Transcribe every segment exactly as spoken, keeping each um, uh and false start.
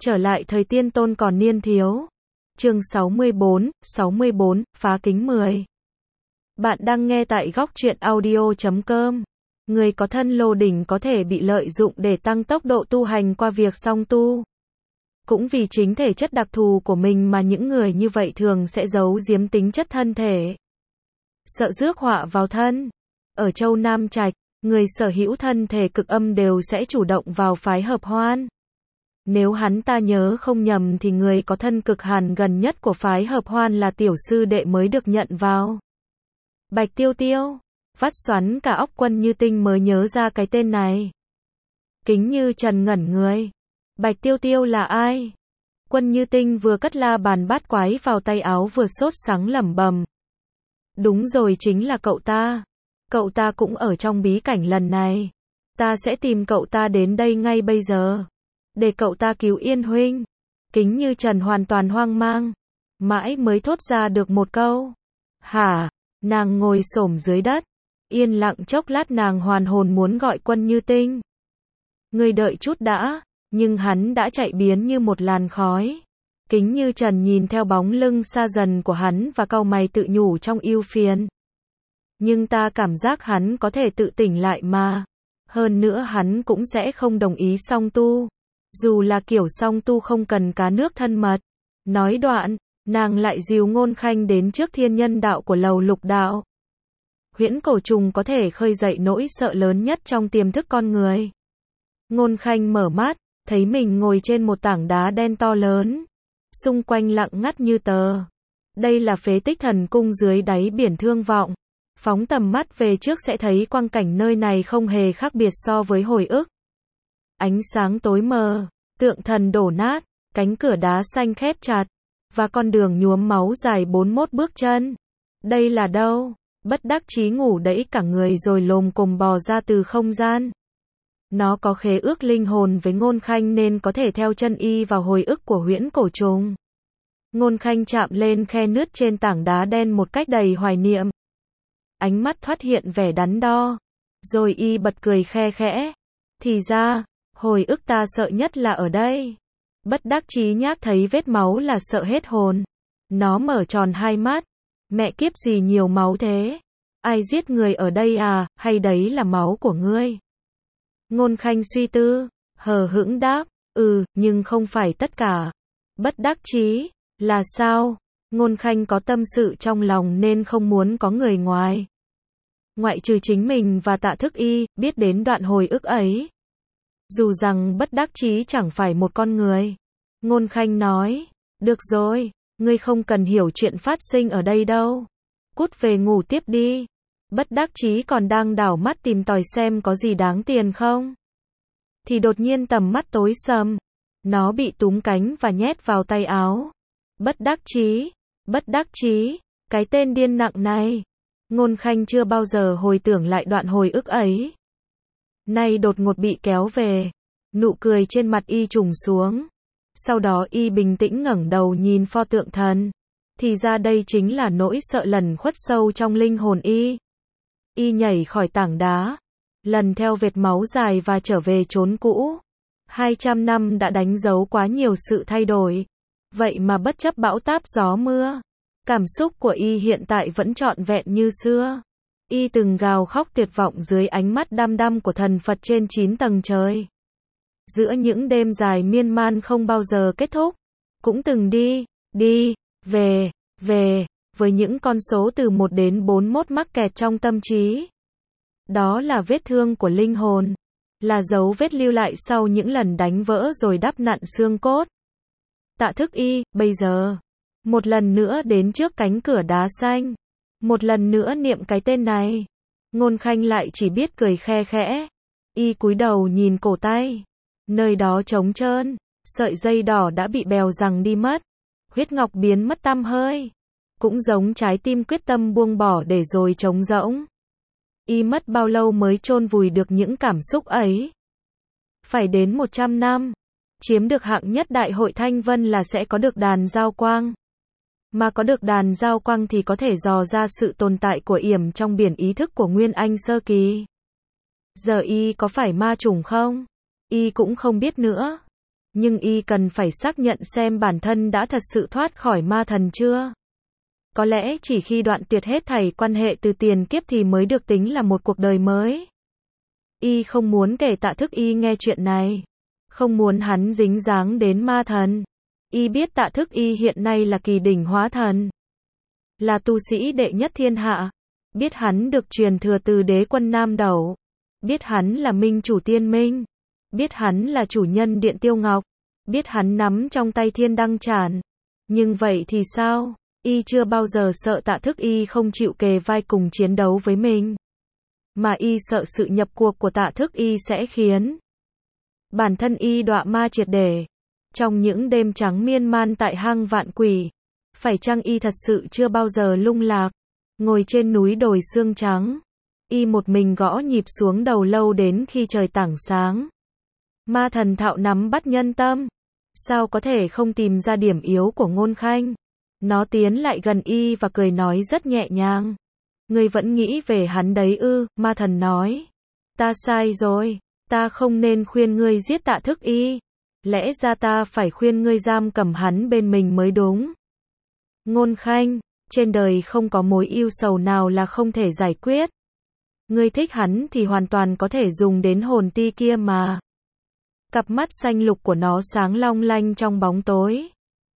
Trở lại thời tiên tôn còn niên thiếu. Chương sáu mươi bốn, sáu mươi bốn, phá kính mười. Bạn đang nghe tại góc truyện audio chấm com. Người có thân lô đỉnh có thể bị lợi dụng để tăng tốc độ tu hành qua việc song tu. Cũng vì chính thể chất đặc thù của mình mà những người như vậy thường sẽ giấu giếm tính chất thân thể. Sợ rước họa vào thân. Ở châu Nam Trạch, người sở hữu thân thể cực âm đều sẽ chủ động vào phái hợp hoan. Nếu hắn ta nhớ không nhầm thì người có thân cực hàn gần nhất của phái hợp hoan là tiểu sư đệ mới được nhận vào. Bạch Tiêu Tiêu. Vắt xoắn cả óc Quân Như Tinh mới nhớ ra cái tên này. Kính Như Trần ngẩn người. Bạch Tiêu Tiêu là ai? Quân Như Tinh vừa cất la bàn bát quái vào tay áo vừa sốt sắng lẩm bẩm. Đúng rồi, chính là cậu ta. Cậu ta cũng ở trong bí cảnh lần này. Ta sẽ tìm cậu ta đến đây ngay bây giờ. Để cậu ta cứu Yên huynh. Kính Như Trần hoàn toàn hoang mang. Mãi mới thốt ra được một câu. Hả? Nàng ngồi xổm dưới đất. Yên lặng chốc lát nàng hoàn hồn muốn gọi Quân Như Tinh. Ngươi đợi chút đã. Nhưng hắn đã chạy biến như một làn khói. Kính Như Trần nhìn theo bóng lưng xa dần của hắn và cau mày tự nhủ trong ưu phiền. Nhưng ta cảm giác hắn có thể tự tỉnh lại mà. Hơn nữa hắn cũng sẽ không đồng ý song tu. Dù là kiểu song tu không cần cá nước thân mật. Nói đoạn, nàng lại dìu Ngôn Khanh đến trước thiên nhân đạo của lầu lục đạo. Huyễn cổ trùng có thể khơi dậy nỗi sợ lớn nhất trong tiềm thức con người. Ngôn Khanh mở mắt, thấy mình ngồi trên một tảng đá đen to lớn. Xung quanh lặng ngắt như tờ. Đây là phế tích thần cung dưới đáy biển Thương Vọng. Phóng tầm mắt về trước sẽ thấy quang cảnh nơi này không hề khác biệt so với hồi ức. Ánh sáng tối mờ, tượng thần đổ nát, cánh cửa đá xanh khép chặt, và con đường nhuốm máu dài bốn mươi mốt bước chân. Đây là đâu? Bất đắc chí ngủ đẫy cả người rồi lồm cồm bò ra từ không gian. Nó có khế ước linh hồn với Ngôn Khanh nên có thể theo chân y vào hồi ức của huyễn cổ trùng. Ngôn Khanh chạm lên khe nứt trên tảng đá đen một cách đầy hoài niệm. Ánh mắt thoát hiện vẻ đắn đo. Rồi y bật cười khe khẽ. Thì ra, hồi ức ta sợ nhất là ở đây. Bất đắc chí nhác thấy vết máu là sợ hết hồn. Nó mở tròn hai mắt. Mẹ kiếp gì nhiều máu thế? Ai giết người ở đây à, hay đấy là máu của ngươi? Ngôn Khanh suy tư, hờ hững đáp, ừ, nhưng không phải tất cả. Bất đắc chí, là sao? Ngôn Khanh có tâm sự trong lòng nên không muốn có người ngoài. Ngoại trừ chính mình và Tạ Thức Y, biết đến đoạn hồi ức ấy. Dù rằng bất đắc chí chẳng phải một con người. Ngôn Khanh nói, được rồi, ngươi không cần hiểu chuyện phát sinh ở đây đâu. Cút về ngủ tiếp đi. Bất đắc chí còn đang đảo mắt tìm tòi xem có gì đáng tiền không. Thì đột nhiên tầm mắt tối sầm. Nó bị túm cánh và nhét vào tay áo. Bất đắc chí, bất đắc chí, cái tên điên nặng này. Ngôn Khanh chưa bao giờ hồi tưởng lại đoạn hồi ức ấy. Nay đột ngột bị kéo về. Nụ cười trên mặt y trùng xuống. Sau đó y bình tĩnh ngẩng đầu nhìn pho tượng thần. Thì ra đây chính là nỗi sợ lẩn khuất sâu trong linh hồn y. Y nhảy khỏi tảng đá. Lần theo vệt máu dài và trở về chốn cũ. hai trăm năm đã đánh dấu quá nhiều sự thay đổi. Vậy mà bất chấp bão táp gió mưa. Cảm xúc của y hiện tại vẫn trọn vẹn như xưa. Y từng gào khóc tuyệt vọng dưới ánh mắt đăm đăm của thần Phật trên chín tầng trời. Giữa những đêm dài miên man không bao giờ kết thúc. Cũng từng đi, đi, về, về, với những con số từ một đến bốn mươi mốt mắc kẹt trong tâm trí. Đó là vết thương của linh hồn. Là dấu vết lưu lại sau những lần đánh vỡ rồi đắp nặn xương cốt. Tạ Thức Y, bây giờ. Một lần nữa đến trước cánh cửa đá xanh. Một lần nữa niệm cái tên này. Ngôn Khanh lại chỉ biết cười khe khẽ. Y cúi đầu nhìn cổ tay. Nơi đó trống trơn. Sợi dây đỏ đã bị bèo giằng đi mất. Huyết ngọc biến mất tăm hơi. Cũng giống trái tim quyết tâm buông bỏ để rồi trống rỗng. Y mất bao lâu mới chôn vùi được những cảm xúc ấy? Phải đến một trăm năm. Chiếm được hạng nhất đại hội Thanh Vân là sẽ có được đàn giao quang. Mà có được đàn giao quang thì có thể dò ra sự tồn tại của yểm trong biển ý thức của Nguyên Anh sơ kỳ. Giờ y có phải ma chủng không? Y cũng không biết nữa. Nhưng y cần phải xác nhận xem bản thân đã thật sự thoát khỏi ma thần chưa. Có lẽ chỉ khi đoạn tuyệt hết thảy quan hệ từ tiền kiếp thì mới được tính là một cuộc đời mới. Y không muốn kể Tạ Thức Y nghe chuyện này. Không muốn hắn dính dáng đến ma thần. Y biết Tạ Thức Y hiện nay là kỳ đỉnh hóa thần. Là tu sĩ đệ nhất thiên hạ. Biết hắn được truyền thừa từ đế quân Nam Đẩu. Biết hắn là minh chủ tiên minh. Biết hắn là chủ nhân điện Tiêu Ngọc. Biết hắn nắm trong tay thiên đăng tràn. Nhưng vậy thì sao? Y chưa bao giờ sợ Tạ Thức Y không chịu kề vai cùng chiến đấu với mình. Mà y sợ sự nhập cuộc của Tạ Thức Y sẽ khiến bản thân y đọa ma triệt để. Trong những đêm trắng miên man tại hang vạn quỷ, phải chăng y thật sự chưa bao giờ lung lạc, ngồi trên núi đồi xương trắng, y một mình gõ nhịp xuống đầu lâu đến khi trời tảng sáng. Ma thần thạo nắm bắt nhân tâm, sao có thể không tìm ra điểm yếu của Ngôn Khanh. Nó tiến lại gần y và cười nói rất nhẹ nhàng. Ngươi vẫn nghĩ về hắn đấy ư? Ma thần nói. Ta sai rồi, ta không nên khuyên ngươi giết Tạ Thức Y. Lẽ ra ta phải khuyên ngươi giam cầm hắn bên mình mới đúng. Ngôn Khanh, trên đời không có mối ưu sầu nào là không thể giải quyết. Ngươi thích hắn thì hoàn toàn có thể dùng đến hồn ti kia mà. Cặp mắt xanh lục của nó sáng long lanh trong bóng tối.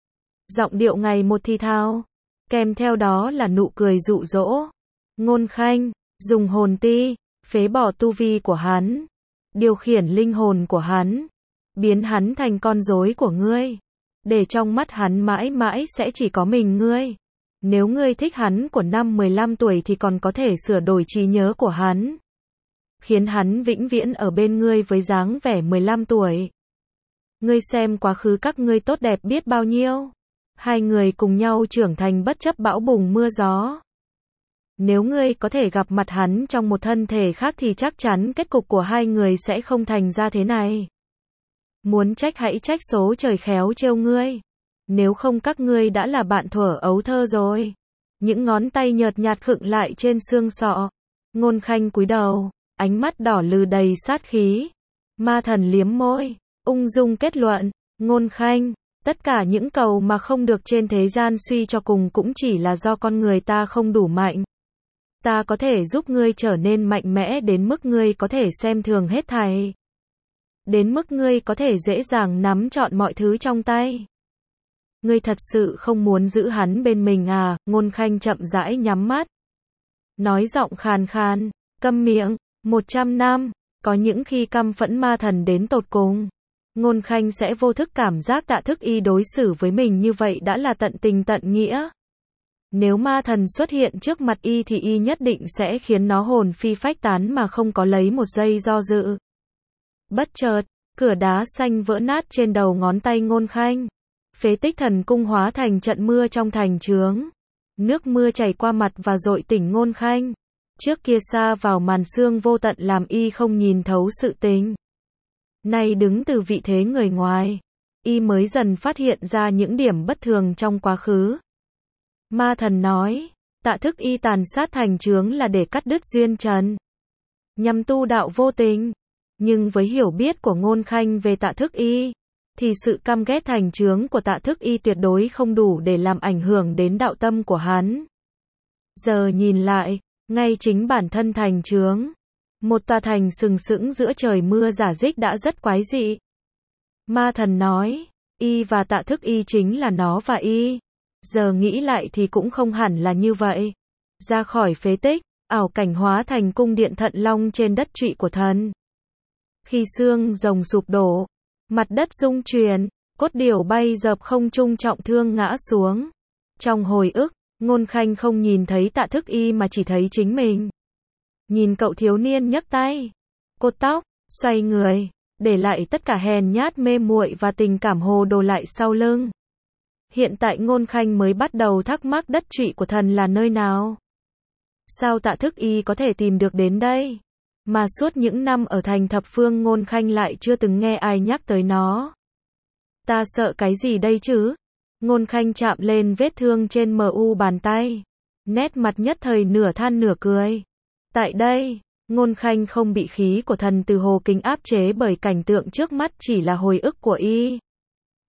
Giọng điệu ngày một thi thao, kèm theo đó là nụ cười dụ dỗ. Ngôn Khanh, dùng hồn ti, phế bỏ tu vi của hắn, điều khiển linh hồn của hắn, biến hắn thành con rối của ngươi, để trong mắt hắn mãi mãi sẽ chỉ có mình ngươi. Nếu ngươi thích hắn của năm mười lăm tuổi thì còn có thể sửa đổi trí nhớ của hắn, khiến hắn vĩnh viễn ở bên ngươi với dáng vẻ mười lăm tuổi. Ngươi xem quá khứ các ngươi tốt đẹp biết bao nhiêu. Hai người cùng nhau trưởng thành bất chấp bão bùng mưa gió. Nếu ngươi có thể gặp mặt hắn trong một thân thể khác thì chắc chắn kết cục của hai người sẽ không thành ra thế này. Muốn trách hãy trách số trời khéo trêu ngươi. Nếu không các ngươi đã là bạn thuở ấu thơ rồi. Những ngón tay nhợt nhạt khựng lại trên xương sọ. Ngôn Khanh cúi đầu, ánh mắt đỏ lừ đầy sát khí. Ma thần liếm môi, ung dung kết luận. Ngôn Khanh, tất cả những cầu mà không được trên thế gian suy cho cùng cũng chỉ là do con người ta không đủ mạnh. Ta có thể giúp ngươi trở nên mạnh mẽ đến mức ngươi có thể xem thường hết thảy. Đến mức ngươi có thể dễ dàng nắm trọn mọi thứ trong tay. Ngươi thật sự không muốn giữ hắn bên mình à? Ngôn Khanh chậm rãi nhắm mắt. Nói giọng khàn khàn, câm miệng, một trăm năm, có những khi căm phẫn ma thần đến tột cùng. Ngôn Khanh sẽ vô thức cảm giác Tạ Thức Y đối xử với mình như vậy đã là tận tình tận nghĩa. Nếu ma thần xuất hiện trước mặt y thì y nhất định sẽ khiến nó hồn phi phách tán mà không có lấy một giây do dự. Bất chợt, cửa đá xanh vỡ nát trên đầu ngón tay Ngôn Khanh. Phế tích thần cung hóa thành trận mưa trong thành trướng. Nước mưa chảy qua mặt và dội tỉnh Ngôn Khanh. Trước kia xa vào màn sương vô tận làm y không nhìn thấu sự tình. Nay đứng từ vị thế người ngoài, y mới dần phát hiện ra những điểm bất thường trong quá khứ. Ma thần nói, Tạ Thức Y tàn sát thành trướng là để cắt đứt duyên trần, nhằm tu đạo vô tình. Nhưng với hiểu biết của Ngôn Khanh về Tạ Thức Y, thì sự căm ghét thành trướng của Tạ Thức Y tuyệt đối không đủ để làm ảnh hưởng đến đạo tâm của hắn. Giờ nhìn lại, ngay chính bản thân thành trướng, một tòa thành sừng sững giữa trời mưa rả rích đã rất quái dị. Ma thần nói, y và Tạ Thức Y chính là nó và y. Giờ nghĩ lại thì cũng không hẳn là như vậy. Ra khỏi phế tích, ảo cảnh hóa thành cung điện Thận Long trên đất trụy của thần. Khi xương rồng sụp đổ, mặt đất rung chuyển, cốt điểu bay dập không trung trọng thương ngã xuống. Trong hồi ức, Ngôn Khanh không nhìn thấy Tạ Thức Y mà chỉ thấy chính mình. Nhìn cậu thiếu niên nhấc tay, cột tóc, xoay người, để lại tất cả hèn nhát mê muội và tình cảm hồ đồ lại sau lưng. Hiện tại Ngôn Khanh mới bắt đầu thắc mắc đất trụy của thần là nơi nào. Sao Tạ Thức Y có thể tìm được đến đây? Mà suốt những năm ở thành thập phương Ngôn Khanh lại chưa từng nghe ai nhắc tới nó. Ta sợ cái gì đây chứ? Ngôn Khanh chạm lên vết thương trên mu bàn tay. Nét mặt nhất thời nửa than nửa cười. Tại đây, Ngôn Khanh không bị khí của thần từ hồ kính áp chế bởi cảnh tượng trước mắt chỉ là hồi ức của y.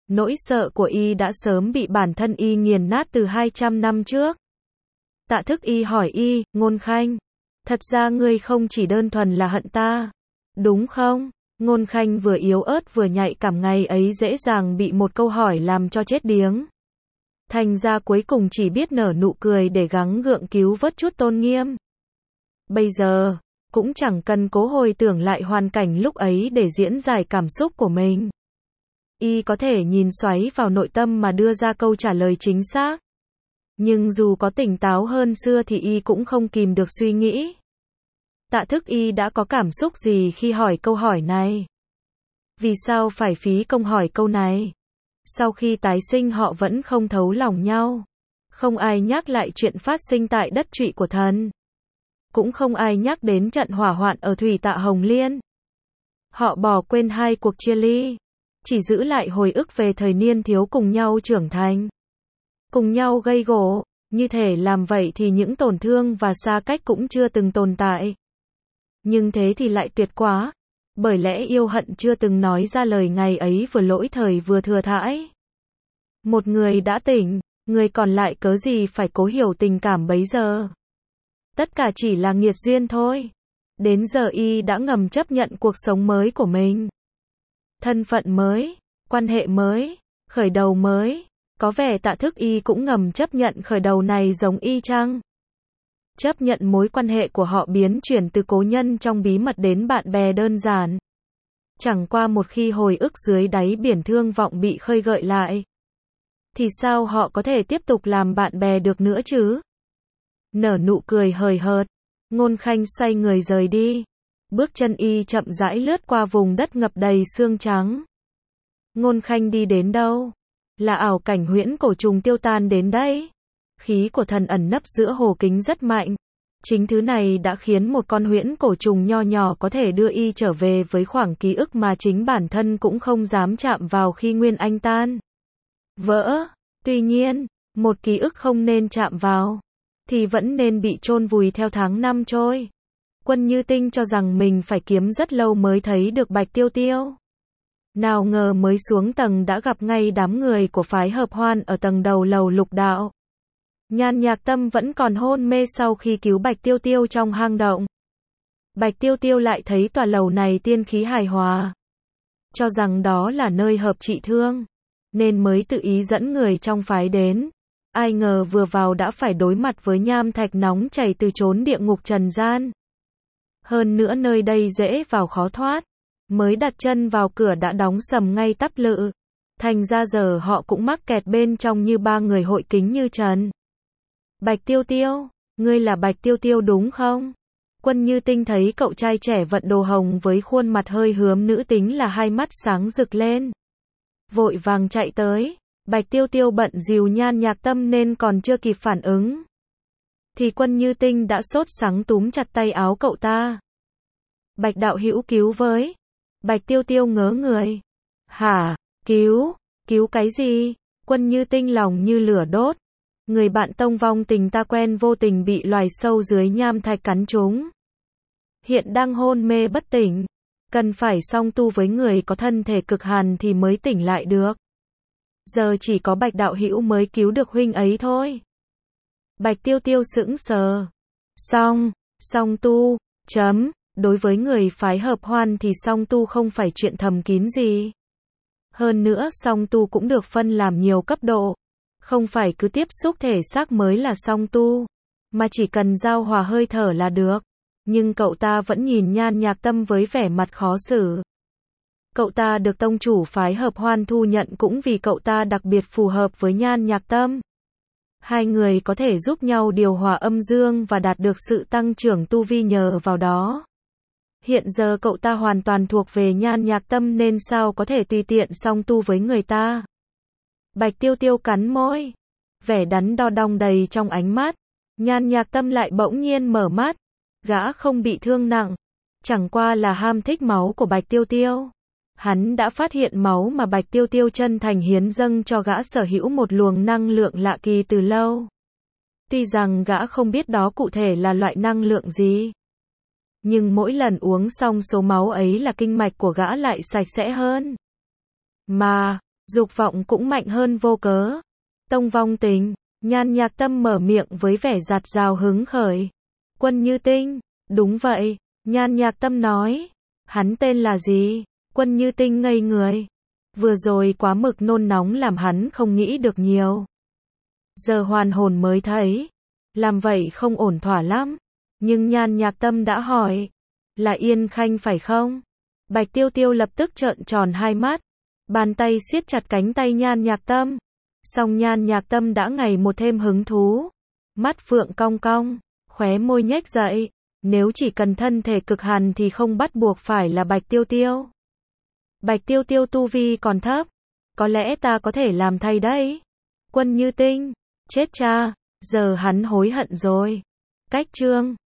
Nỗi sợ của y đã sớm bị bản thân y nghiền nát từ hai trăm năm trước. Tạ Thức Y hỏi y, Ngôn Khanh, thật ra ngươi không chỉ đơn thuần là hận ta, đúng không? Ngôn Khanh vừa yếu ớt vừa nhạy cảm, ngày ấy dễ dàng bị một câu hỏi làm cho chết điếng. Thành ra cuối cùng chỉ biết nở nụ cười để gắng gượng cứu vớt chút tôn nghiêm. Bây giờ, cũng chẳng cần cố hồi tưởng lại hoàn cảnh lúc ấy để diễn giải cảm xúc của mình. Y có thể nhìn xoáy vào nội tâm mà đưa ra câu trả lời chính xác. Nhưng dù có tỉnh táo hơn xưa thì y cũng không kìm được suy nghĩ. Tạ Thức Y đã có cảm xúc gì khi hỏi câu hỏi này? Vì sao phải phí công hỏi câu này? Sau khi tái sinh họ vẫn không thấu lòng nhau. Không ai nhắc lại chuyện phát sinh tại đất Trụy của thần. Cũng không ai nhắc đến trận hỏa hoạn ở Thủy Tạ Hồng Liên. Họ bỏ quên hai cuộc chia ly. Chỉ giữ lại hồi ức về thời niên thiếu cùng nhau trưởng thành. Cùng nhau gây gổ. Như thể làm vậy thì những tổn thương và xa cách cũng chưa từng tồn tại. Nhưng thế thì lại tuyệt quá. Bởi lẽ yêu hận chưa từng nói ra lời ngày ấy vừa lỗi thời vừa thừa thãi. Một người đã tỉnh, người còn lại cớ gì phải cố hiểu tình cảm bấy giờ. Tất cả chỉ là nghiệt duyên thôi. Đến giờ y đã ngầm chấp nhận cuộc sống mới của mình. Thân phận mới, quan hệ mới, khởi đầu mới. Có vẻ Tạ Thức Y cũng ngầm chấp nhận khởi đầu này giống y chăng? Chấp nhận mối quan hệ của họ biến chuyển từ cố nhân trong bí mật đến bạn bè đơn giản. Chẳng qua một khi hồi ức dưới đáy biển thương vọng bị khơi gợi lại, thì sao họ có thể tiếp tục làm bạn bè được nữa chứ? Nở nụ cười hời hợt, Ngôn Khanh xoay người rời đi. Bước chân y chậm rãi lướt qua vùng đất ngập đầy sương trắng. Ngôn Khanh đi đến đâu? Là ảo cảnh huyễn cổ trùng tiêu tan đến đây. Khí của thần ẩn nấp giữa hồ kính rất mạnh. Chính thứ này đã khiến một con huyễn cổ trùng nho nhỏ có thể đưa y trở về với khoảng ký ức mà chính bản thân cũng không dám chạm vào khi nguyên anh tan vỡ. Tuy nhiên, một ký ức không nên chạm vào, thì vẫn nên bị chôn vùi theo tháng năm trôi. Quân Như Tinh cho rằng mình phải kiếm rất lâu mới thấy được Bạch Tiêu Tiêu. Nào ngờ mới xuống tầng đã gặp ngay đám người của phái Hợp Hoan ở tầng đầu lầu lục đạo. Nhan Nhạc Tâm vẫn còn hôn mê sau khi cứu Bạch Tiêu Tiêu trong hang động. Bạch Tiêu Tiêu lại thấy tòa lầu này tiên khí hài hòa, cho rằng đó là nơi hợp trị thương, nên mới tự ý dẫn người trong phái đến. Ai ngờ vừa vào đã phải đối mặt với nham thạch nóng chảy từ chốn địa ngục trần gian. Hơn nữa nơi đây dễ vào khó thoát. Mới đặt chân vào cửa đã đóng sầm ngay tắp lự. Thành ra giờ họ cũng mắc kẹt bên trong như ba người hội kính như trần. Bạch Tiêu Tiêu, ngươi là Bạch Tiêu Tiêu đúng không? Quân Như Tinh thấy cậu trai trẻ vận đồ hồng với khuôn mặt hơi hướm nữ tính là hai mắt sáng rực lên. Vội vàng chạy tới. Bạch Tiêu Tiêu bận dìu Nhan Nhạc Tâm nên còn chưa kịp phản ứng, thì Quân Như Tinh đã sốt sắng túm chặt tay áo cậu ta. Bạch đạo hữu cứu với. Bạch Tiêu Tiêu ngớ người. Hả? Cứu? Cứu cái gì? Quân Như Tinh lòng như lửa đốt. Người bạn tông vong tình ta quen vô tình bị loài sâu dưới nham thạch cắn trúng. Hiện đang hôn mê bất tỉnh. Cần phải song tu với người có thân thể cực hàn thì mới tỉnh lại được. Giờ chỉ có Bạch đạo hữu mới cứu được huynh ấy thôi. Bạch Tiêu Tiêu sững sờ. Song, song tu, chấm. Đối với người phái Hợp Hoan thì song tu không phải chuyện thầm kín gì. Hơn nữa song tu cũng được phân làm nhiều cấp độ. Không phải cứ tiếp xúc thể xác mới là song tu, mà chỉ cần giao hòa hơi thở là được. Nhưng cậu ta vẫn nhìn Nhan Nhạc Tâm với vẻ mặt khó xử. Cậu ta được tông chủ phái Hợp Hoan thu nhận cũng vì cậu ta đặc biệt phù hợp với Nhan Nhạc Tâm. Hai người có thể giúp nhau điều hòa âm dương và đạt được sự tăng trưởng tu vi nhờ vào đó. Hiện giờ cậu ta hoàn toàn thuộc về Nhan Nhạc Tâm nên sao có thể tùy tiện song tu với người ta. Bạch Tiêu Tiêu cắn môi. Vẻ đắn đo đong đầy trong ánh mắt. Nhan Nhạc Tâm lại bỗng nhiên mở mắt. Gã không bị thương nặng. Chẳng qua là ham thích máu của Bạch Tiêu Tiêu. Hắn đã phát hiện máu mà Bạch Tiêu Tiêu chân thành hiến dâng cho gã sở hữu một luồng năng lượng lạ kỳ từ lâu. Tuy rằng gã không biết đó cụ thể là loại năng lượng gì, nhưng mỗi lần uống xong số máu ấy là kinh mạch của gã lại sạch sẽ hơn. Mà, Dục vọng cũng mạnh hơn vô cớ. Tông vong tình, Nhan Nhạc Tâm mở miệng với vẻ dạt dào hứng khởi. Quân Như Tinh, đúng vậy, Nhan Nhạc Tâm nói. Hắn tên là gì? Quân Như Tinh ngây người. Vừa rồi quá mực nôn nóng làm hắn không nghĩ được nhiều. Giờ hoàn hồn mới thấy, làm vậy không ổn thỏa lắm. Nhưng Nhan Nhạc Tâm đã hỏi, là Yên Khanh phải không? Bạch Tiêu Tiêu lập tức trợn tròn hai mắt, bàn tay siết chặt cánh tay Nhan Nhạc Tâm. Song Nhan Nhạc Tâm đã ngày một thêm hứng thú, mắt phượng cong cong, khóe môi nhếch dậy, nếu chỉ cần thân thể cực hàn thì không bắt buộc phải là Bạch Tiêu Tiêu. Bạch Tiêu Tiêu tu vi còn thấp, có lẽ ta có thể làm thay đấy. Quân Như Tinh, chết cha, giờ hắn hối hận rồi. Cách chương